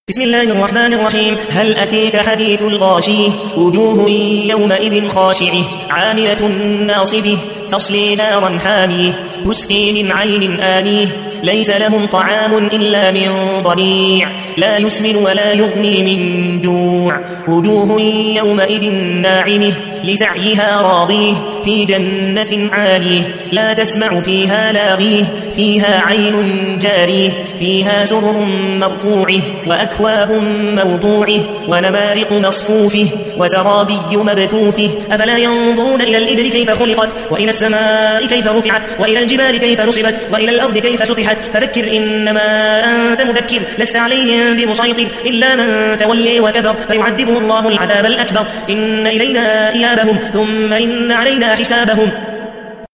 بسم الله الرحمن الرحيم. هل أتيك حديث الغاشية؟ وجوه يومئذ خاشعة عاملة ناصبة تصلي نارا حامية تسقي من عين آنية ليس لهم طعام إلا من ضريع لا يسمن ولا يغني من جوع. وجوه يومئذ ناعمة لسعيها راضيه في جنة عالية لا تسمع فيها لاغيه فيها عين جارية فيها سرر مرفوعه وأكواب موضوعه ونمارق مصفوفه وزرابي مبثوثه. أفلا ينظرون إلى الإبل كيف خلقت وإلى السماء كيف رفعت وإلى الجبال كيف نصبت وإلى الأرض كيف سطحت فذكر إنما أنت مذكر لست عليهم بمسيطر إلا من تولي وكفر فيعذبه الله العذاب الأكبر. إن إلينا إيابهم ثم إن علينا حسابهم.